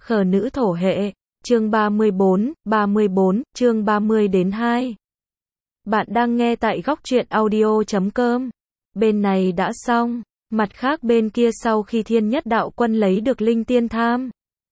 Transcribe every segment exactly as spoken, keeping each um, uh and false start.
Khờ nữ thổ hệ, chương ba mươi bốn, ba mươi bốn, chương ba mươi đến hai. Bạn đang nghe tại góc truyện audio chấm com. Bên này đã xong, mặt khác bên kia sau khi Thiên Nhất Đạo Quân lấy được linh tiên tham,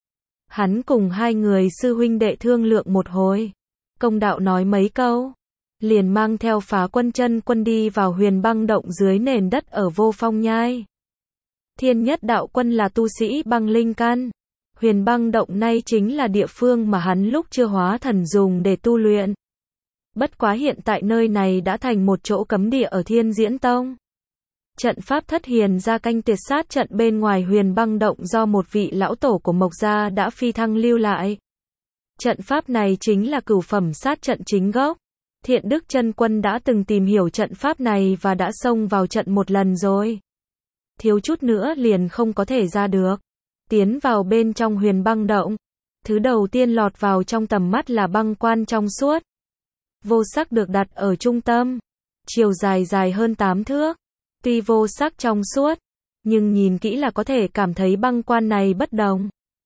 hắn cùng hai người sư huynh đệ thương lượng một hồi, công đạo nói mấy câu, liền mang theo Phá Quân chân quân đi vào Huyền Băng động dưới nền đất ở Vô Phong Nhai. Thiên Nhất Đạo Quân là tu sĩ băng linh căn. Huyền Băng động nay chính là địa phương mà hắn lúc chưa hóa thần dùng để tu luyện. Bất quá hiện tại nơi này đã thành một chỗ cấm địa ở Thiên Diễn Tông. Trận pháp thất hiền gia canh tuyệt sát trận bên ngoài Huyền Băng động do một vị lão tổ của Mộc gia đã phi thăng lưu lại. Trận pháp này chính là cửu phẩm sát trận chính gốc. Thiện Đức chân quân đã từng tìm hiểu trận pháp này và đã xông vào trận một lần rồi. Thiếu chút nữa liền không có thể ra được. Tiến vào bên trong Huyền Băng động, thứ đầu tiên lọt vào trong tầm mắt là băng quan trong suốt. Vô sắc được đặt ở trung tâm, chiều dài dài hơn tám thước. Tuy vô sắc trong suốt, nhưng nhìn kỹ là có thể cảm thấy băng quan này bất đồng.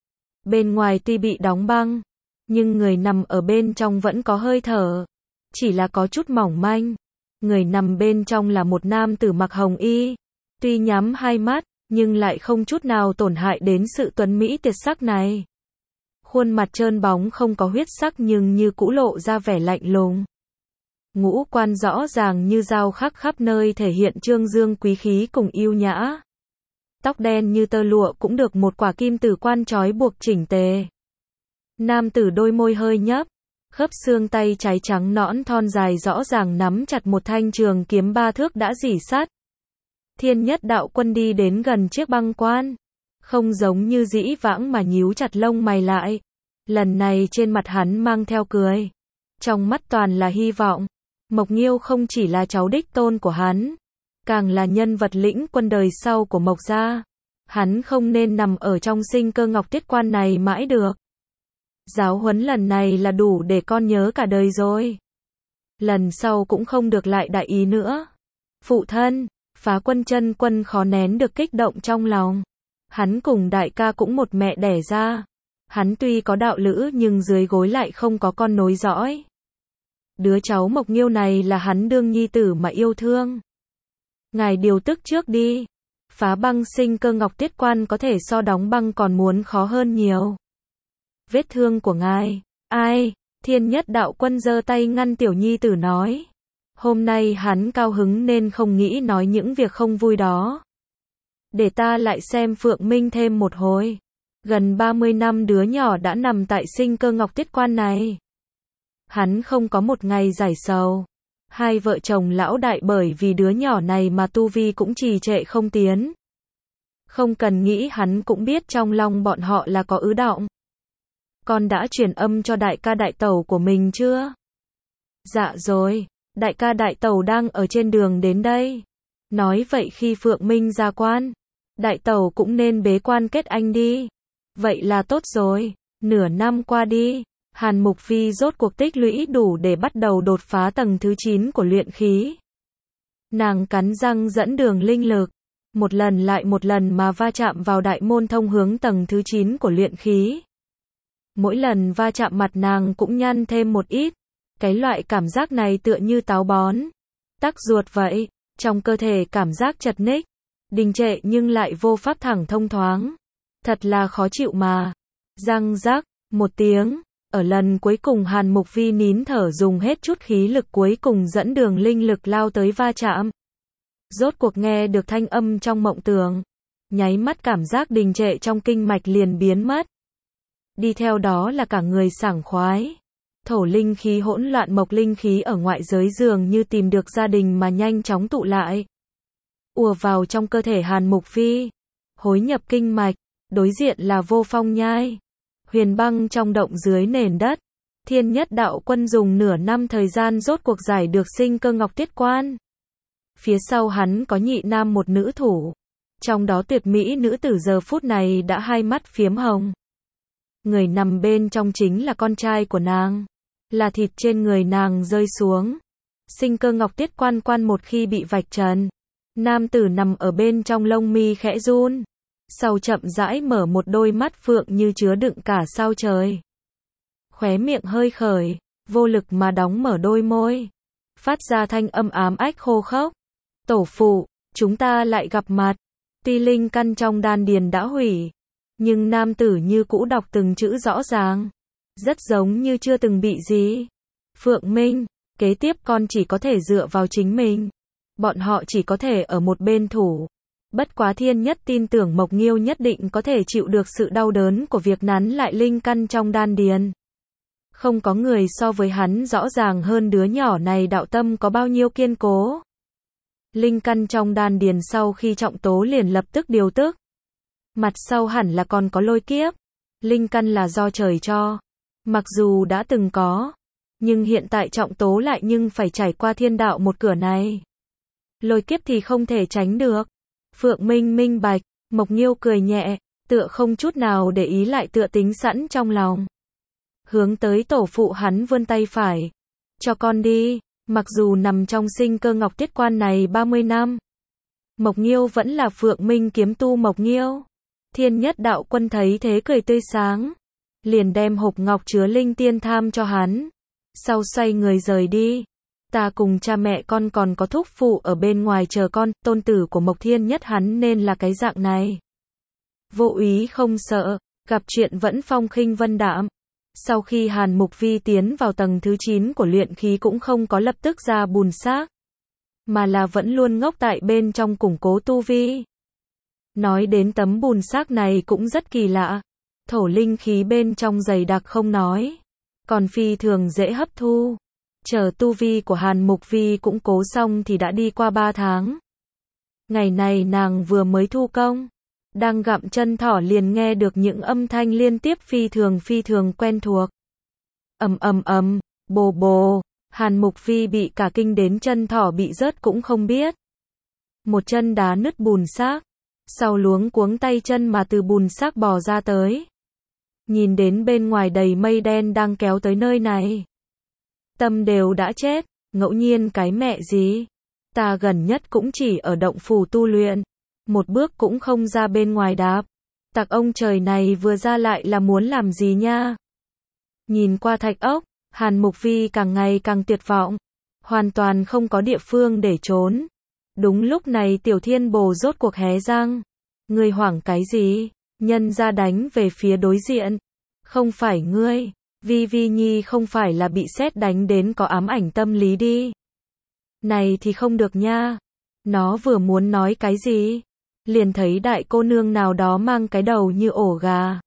Bên ngoài tuy bị đóng băng, nhưng người nằm ở bên trong vẫn có hơi thở, chỉ là có chút mỏng manh. Người nằm bên trong là một nam tử mặc hồng y, tuy nhắm hai mắt, nhưng lại không chút nào tổn hại đến sự tuấn mỹ tuyệt sắc này. Khuôn mặt trơn bóng không có huyết sắc nhưng như cũ lộ ra vẻ lạnh lùng. Ngũ quan rõ ràng như dao khắc khắp nơi thể hiện trương dương quý khí cùng yêu nhã. Tóc đen như tơ lụa cũng được một quả kim tử quan trói buộc chỉnh tề. Nam tử đôi môi hơi nhấp, khớp xương tay trái trắng nõn thon dài rõ ràng nắm chặt một thanh trường kiếm ba thước đã rỉ sắt. Thiên Nhất Đạo Quân đi đến gần chiếc băng quan, không giống như dĩ vãng mà nhíu chặt lông mày lại. Lần này trên mặt hắn mang theo cười, trong mắt toàn là hy vọng. Mộc Nghiêu không chỉ là cháu đích tôn của hắn, càng là nhân vật lĩnh quân đời sau của Mộc gia. Hắn không nên nằm ở trong Sinh Cơ Ngọc Tiết Quan này mãi được. Giáo huấn lần này là đủ để con nhớ cả đời rồi. Lần sau cũng không được lại đại ý nữa. Phụ thân, Phá Quân chân quân khó nén được kích động trong lòng. Hắn cùng đại ca cũng một mẹ đẻ ra. Hắn tuy có đạo lữ nhưng dưới gối lại không có con nối dõi. Đứa cháu Mộc Nghiêu này là hắn đương nhi tử mà yêu thương. Ngài điều tức trước đi. Phá băng Sinh Cơ Ngọc Tiết Quan có thể so đóng băng còn muốn khó hơn nhiều. Vết thương của ngài, ai? Thiên Nhất Đạo Quân giơ tay ngăn tiểu nhi tử nói. Hôm nay hắn cao hứng nên không nghĩ nói những việc không vui đó. Để ta lại xem Phượng Minh thêm một hồi. Gần ba mươi năm đứa nhỏ đã nằm tại Sinh Cơ Ngọc Tiết Quan này. Hắn không có một ngày giải sầu. Hai vợ chồng lão đại bởi vì đứa nhỏ này mà tu vi cũng trì trệ không tiến. Không cần nghĩ hắn cũng biết trong lòng bọn họ là có ứ động. Con đã truyền âm cho đại ca đại tẩu của mình chưa? Dạ rồi, đại ca đại tẩu đang ở trên đường đến đây. Nói vậy khi Phượng Minh ra quan, đại tẩu cũng nên bế quan kết anh đi. Vậy là tốt rồi, nửa năm qua đi, Hàn Mục Phi rốt cuộc tích lũy đủ để bắt đầu đột phá tầng thứ chín của luyện khí. Nàng cắn răng dẫn đường linh lực, một lần lại một lần mà va chạm vào đại môn thông hướng tầng thứ chín của luyện khí. Mỗi lần va chạm mặt nàng cũng nhăn thêm một ít. Cái loại cảm giác này tựa như táo bón, tắc ruột vậy, trong cơ thể cảm giác chật ních, đình trệ nhưng lại vô pháp thẳng thông thoáng. Thật là khó chịu mà. Răng rắc, một tiếng, ở lần cuối cùng Hàn Mục Vi nín thở dùng hết chút khí lực cuối cùng dẫn đường linh lực lao tới va chạm. Rốt cuộc nghe được thanh âm trong mộng tưởng, nháy mắt cảm giác đình trệ trong kinh mạch liền biến mất. Đi theo đó là cả người sảng khoái. Thổ linh khí hỗn loạn mộc linh khí ở ngoại giới dường như tìm được gia đình mà nhanh chóng tụ lại. Ùa vào trong cơ thể Hàn Mục Phi. Hối nhập kinh mạch, đối diện là Vô Phong Nhai. Huyền Băng trong động dưới nền đất. Thiên Nhất Đạo Quân dùng nửa năm thời gian rốt cuộc giải được Sinh Cơ Ngọc Tiết Quan. Phía sau hắn có nhị nam một nữ thủ. Trong đó tuyệt mỹ nữ tử giờ phút này đã hai mắt phiếm hồng. Người nằm bên trong chính là con trai của nàng. Là thịt trên người nàng rơi xuống. Sinh Cơ Ngọc Tiết Quan quan một khi bị vạch trần, nam tử nằm ở bên trong lông mi khẽ run. sau chậm rãi mở một đôi mắt phượng như chứa đựng cả sao trời. Khóe miệng hơi khởi, vô lực mà đóng mở đôi môi, phát ra thanh âm ám ách khô khốc. Tổ phụ, chúng ta lại gặp mặt. Tuy linh căn trong đan điền đã hủy, nhưng nam tử như cũ đọc từng chữ rõ ràng, rất giống như chưa từng bị gì. Phượng Minh, kế tiếp con chỉ có thể dựa vào chính mình. Bọn họ chỉ có thể ở một bên thủ. Bất quá Thiên Nhất tin tưởng Mộc Nghiêu nhất định có thể chịu được sự đau đớn của việc nắn lại linh căn trong đan điền. Không có người so với hắn rõ ràng hơn đứa nhỏ này đạo tâm có bao nhiêu kiên cố. Linh căn trong đan điền sau khi trọng tố liền lập tức điều tức. Mặt sau hẳn là còn có lôi kiếp. Linh căn là do trời cho. Mặc dù đã từng có, nhưng hiện tại trọng tố lại nhưng phải trải qua thiên đạo một cửa này. Lôi kiếp thì không thể tránh được. Phượng Minh minh bạch, Mộc Nghiêu cười nhẹ, tựa không chút nào để ý lại tựa tính sẵn trong lòng. Hướng tới tổ phụ hắn vươn tay phải. Cho con đi, mặc dù nằm trong sinh cơ ngọc tiết quan này ba mươi năm. Mộc Nghiêu vẫn là Phượng Minh kiếm tu Mộc Nghiêu. Thiên Nhất đạo quân thấy thế cười tươi sáng. Liền đem hộp ngọc chứa linh tiên tham cho hắn. Sau xoay người rời đi. Ta cùng cha mẹ con còn có thúc phụ ở bên ngoài chờ con, tôn tử của Mộc Thiên Nhất hắn nên là cái dạng này. Vô úy không sợ, gặp chuyện vẫn phong khinh vân đạm. Sau khi Hàn Mục Vi tiến vào tầng thứ chín của luyện khí cũng không có lập tức ra bùn xác, mà là vẫn luôn ngốc tại bên trong củng cố tu vi. Nói đến tấm bùn xác này cũng rất kỳ lạ. Thổ linh khí bên trong dày đặc không nói, còn phi thường dễ hấp thu. Chờ tu vi của Hàn Mục Vi cũng cố xong thì đã đi qua ba tháng. Ngày này nàng vừa mới thu công, đang gặm chân thỏ liền nghe được những âm thanh liên tiếp phi thường phi thường quen thuộc. Ầm ầm ầm, bồ bồ, Hàn Mục Vi bị cả kinh đến chân thỏ bị rớt cũng không biết. Một chân đá nứt bùn xác, sau luống cuống tay chân mà từ bùn xác bò ra tới. Nhìn đến bên ngoài đầy mây đen đang kéo tới nơi này. Tâm đều đã chết, ngẫu nhiên cái mẹ gì. Ta gần nhất cũng chỉ ở động phủ tu luyện. Một bước cũng không ra bên ngoài đạp. Tặc ông trời này vừa ra lại là muốn làm gì nha. Nhìn qua thạch ốc, Hàn Mục Vi càng ngày càng tuyệt vọng. Hoàn toàn không có địa phương để trốn. Đúng lúc này Tiểu Thiên Bồ rốt cuộc hé răng. Ngươi hoảng cái gì? Nhân ra đánh về phía đối diện. Không phải ngươi. Vi Vi Nhi không phải là bị sét đánh đến có ám ảnh tâm lý đi. Này thì không được nha. Nó vừa muốn nói cái gì, liền thấy đại cô nương nào đó mang cái đầu như ổ gà.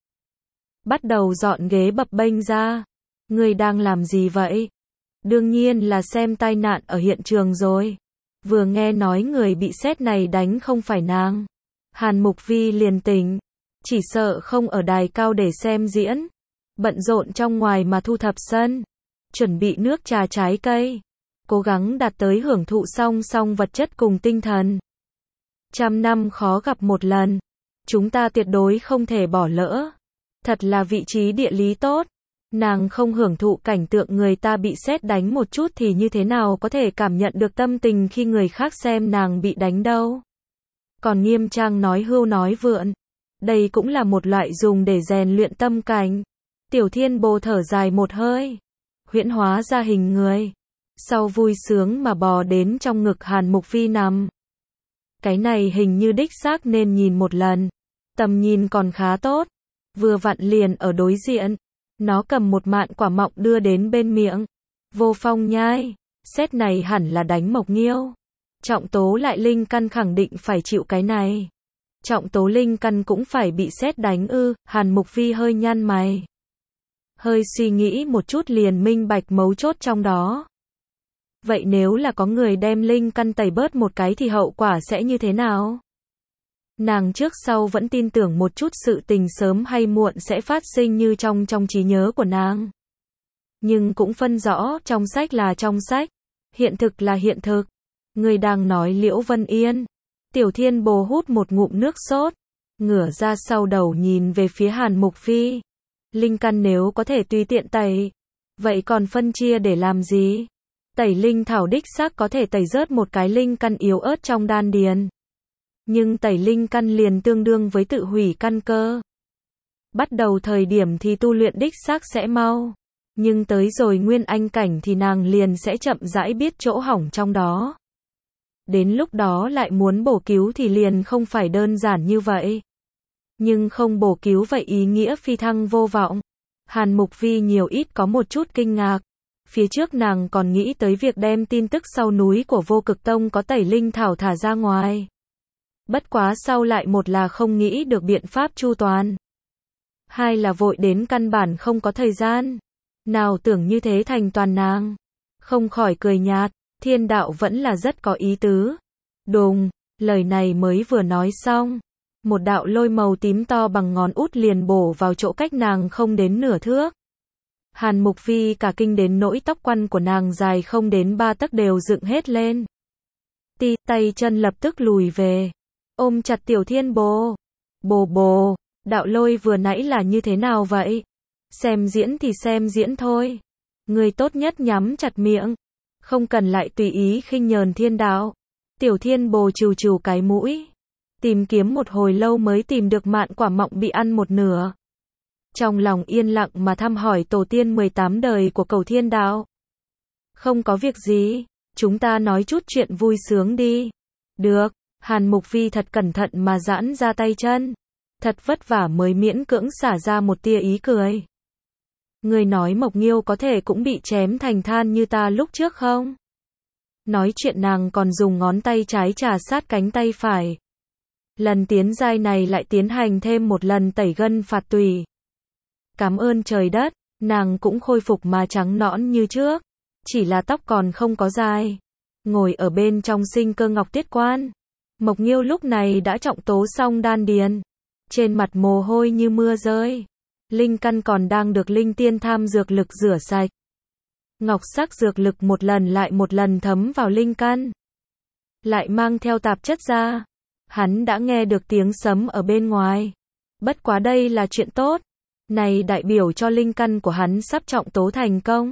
Bắt đầu dọn ghế bập bênh ra. Ngươi đang làm gì vậy? Đương nhiên là xem tai nạn ở hiện trường rồi. Vừa nghe nói người bị sét này đánh không phải nàng. Hàn Mục Vi liền tỉnh. Chỉ sợ không ở đài cao để xem diễn. Bận rộn trong ngoài mà thu thập sân. Chuẩn bị nước trà trái cây. Cố gắng đạt tới hưởng thụ song song vật chất cùng tinh thần. Trăm năm khó gặp một lần. Chúng ta tuyệt đối không thể bỏ lỡ. Thật là vị trí địa lý tốt. Nàng không hưởng thụ cảnh tượng người ta bị sét đánh một chút thì như thế nào có thể cảm nhận được tâm tình khi người khác xem nàng bị đánh đâu. Còn nghiêm trang nói hưu nói vượn. Đây cũng là một loại dùng để rèn luyện tâm cảnh. Tiểu Thiên Bồ thở dài một hơi. Huyễn hóa ra hình người. Sau vui sướng mà bò đến trong ngực Hàn Mục Vi nằm. Cái này hình như đích xác nên nhìn một lần. Tầm nhìn còn khá tốt. Vừa vặn liền ở đối diện. Nó cầm một mạn quả mọng đưa đến bên miệng. Vô Phong nhai. Sét này hẳn là đánh Mộc Nghiêu. Trọng tố lại linh căn khẳng định phải chịu cái này. Trọng tố linh căn cũng phải bị sét đánh ư? Hàn Mục Vi hơi nhăn mày. Hơi suy nghĩ một chút liền minh bạch mấu chốt trong đó. Vậy nếu là có người đem linh căn tẩy bớt một cái thì hậu quả sẽ như thế nào? Nàng trước sau vẫn tin tưởng một chút sự tình sớm hay muộn sẽ phát sinh như trong trong trí nhớ của nàng. Nhưng cũng phân rõ trong sách là trong sách, hiện thực là hiện thực. Người đang nói Liễu Vân Yên. Tiểu Thiên Bồ hút một ngụm nước sốt, ngửa ra sau đầu nhìn về phía Hàn Mục Phi. Linh căn nếu có thể tùy tiện tẩy, vậy còn phân chia để làm gì? Tẩy linh thảo đích xác có thể tẩy rớt một cái linh căn yếu ớt trong đan điền. Nhưng tẩy linh căn liền tương đương với tự hủy căn cơ. Bắt đầu thời điểm thì tu luyện đích xác sẽ mau. Nhưng tới rồi nguyên anh cảnh thì nàng liền sẽ chậm rãi biết chỗ hỏng trong đó. Đến lúc đó lại muốn bổ cứu thì liền không phải đơn giản như vậy. Nhưng không bổ cứu vậy ý nghĩa phi thăng vô vọng. Hàn Mục Vi nhiều ít có một chút kinh ngạc. Phía trước nàng còn nghĩ tới việc đem tin tức sau núi của Vô Cực Tông có tẩy linh thảo thả ra ngoài. Bất quá sau lại một là không nghĩ được biện pháp chu toàn. Hai là vội đến căn bản không có thời gian. Nào tưởng như thế thành toàn nàng. Không khỏi cười nhạt, thiên đạo vẫn là rất có ý tứ. Đùng, lời này mới vừa nói xong. Một đạo lôi màu tím to bằng ngón út liền bổ vào chỗ cách nàng không đến nửa thước. Hàn Mục Vi cả kinh đến nỗi tóc quăn của nàng dài không đến ba tấc đều dựng hết lên. Ti tay chân lập tức lùi về. Ôm chặt Tiểu Thiên Bồ. Bồ bồ, đạo lôi vừa nãy là như thế nào vậy? Xem diễn thì xem diễn thôi. Người tốt nhất nhắm chặt miệng. Không cần lại tùy ý khinh nhờn thiên đạo. Tiểu Thiên Bồ trừ trừ cái mũi. Tìm kiếm một hồi lâu mới tìm được mạn quả mọng bị ăn một nửa. Trong lòng yên lặng mà thăm hỏi tổ tiên mười tám đời của Cầu Thiên Đạo. Không có việc gì, chúng ta nói chút chuyện vui sướng đi. Được, Hàn Mục Vi thật cẩn thận mà giãn ra tay chân. Thật vất vả mới miễn cưỡng xả ra một tia ý cười. Người nói Mộc Nghiêu có thể cũng bị chém thành than như ta lúc trước không? Nói chuyện nàng còn dùng ngón tay trái trà sát cánh tay phải. Lần tiến giai này lại tiến hành thêm một lần tẩy gân phạt tùy. Cảm ơn trời đất, nàng cũng khôi phục mà trắng nõn như trước. Chỉ là tóc còn không có dài. Ngồi ở bên trong Sinh Cơ Ngọc Tiết Quan. Mộc Nghiêu lúc này đã trọng tố xong đan điền. Trên mặt mồ hôi như mưa rơi. Linh căn còn đang được linh tiên tham dược lực rửa sạch. Ngọc sắc dược lực một lần lại một lần thấm vào linh căn. Lại mang theo tạp chất ra. Hắn đã nghe được tiếng sấm ở bên ngoài. Bất quá đây là chuyện tốt. Này đại biểu cho linh căn của hắn sắp trọng tố thành công.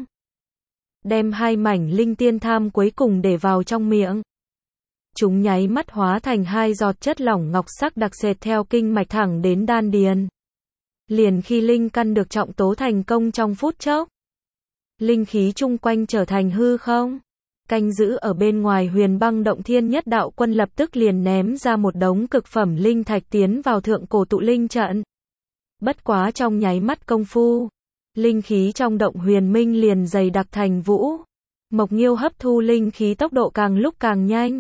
Đem hai mảnh linh tiên tham cuối cùng để vào trong miệng. Chúng nháy mắt hóa thành hai giọt chất lỏng ngọc sắc đặc sệt theo kinh mạch thẳng đến đan điền. Liền khi linh căn được trọng tố thành công trong phút chốc. Linh khí chung quanh trở thành hư không. Canh giữ ở bên ngoài Huyền Băng Động Thiên Nhất Đạo Quân lập tức liền ném ra một đống cực phẩm linh thạch tiến vào thượng cổ tụ linh trận. Bất quá trong nháy mắt công phu, linh khí trong động huyền minh liền dày đặc thành vũ. Mộc Nghiêu hấp thu linh khí tốc độ càng lúc càng nhanh.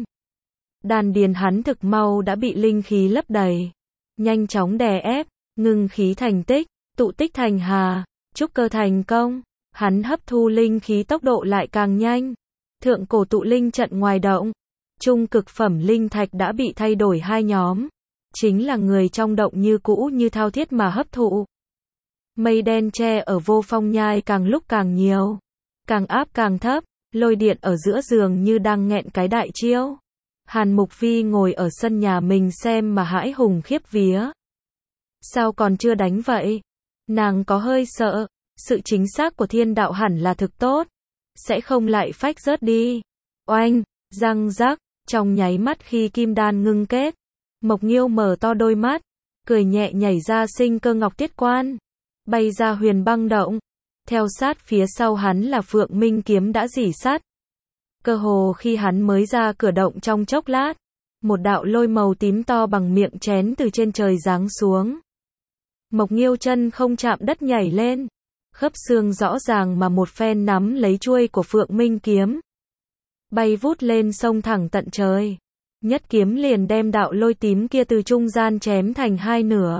Đan điền hắn thực mau đã bị linh khí lấp đầy. Nhanh chóng đè ép, ngưng khí thành tích, tụ tích thành hà, trúc cơ thành công. Hắn hấp thu linh khí tốc độ lại càng nhanh. Thượng cổ tụ linh trận ngoài động, trung cực phẩm linh thạch đã bị thay đổi hai nhóm. Chính là người trong động như cũ như thao thiết mà hấp thụ. Mây đen che ở Vô Phong Nhai càng lúc càng nhiều. Càng áp càng thấp, lôi điện ở giữa giường như đang nghẹn cái đại chiêu. Hàn Mục Vi ngồi ở sân nhà mình xem mà hãi hùng khiếp vía. Sao còn chưa đánh vậy? Nàng có hơi sợ, sự chính xác của thiên đạo hẳn là thực tốt. Sẽ không lại phách rớt đi. Oanh, răng rắc, trong nháy mắt khi kim đan ngưng kết. Mộc Nghiêu mở to đôi mắt, cười nhẹ nhảy ra Sinh Cơ Ngọc Tiết Quan, bay ra Huyền Băng Động. Theo sát phía sau hắn là Phượng Minh kiếm đã rỉ sắt. Cơ hồ khi hắn mới ra cửa động trong chốc lát, một đạo lôi màu tím to bằng miệng chén từ trên trời giáng xuống. Mộc Nghiêu chân không chạm đất nhảy lên, khớp xương rõ ràng mà một phen nắm lấy chuôi của Phượng Minh kiếm. Bay vút lên sông thẳng tận trời. Nhất kiếm liền đem đạo lôi tím kia từ trung gian chém thành hai nửa.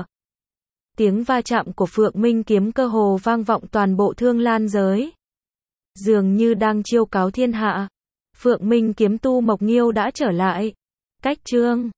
Tiếng va chạm của Phượng Minh kiếm cơ hồ vang vọng toàn bộ Thương Lan giới. Dường như đang chiêu cáo thiên hạ. Phượng Minh kiếm tu Mộc Nghiêu đã trở lại. Cách chương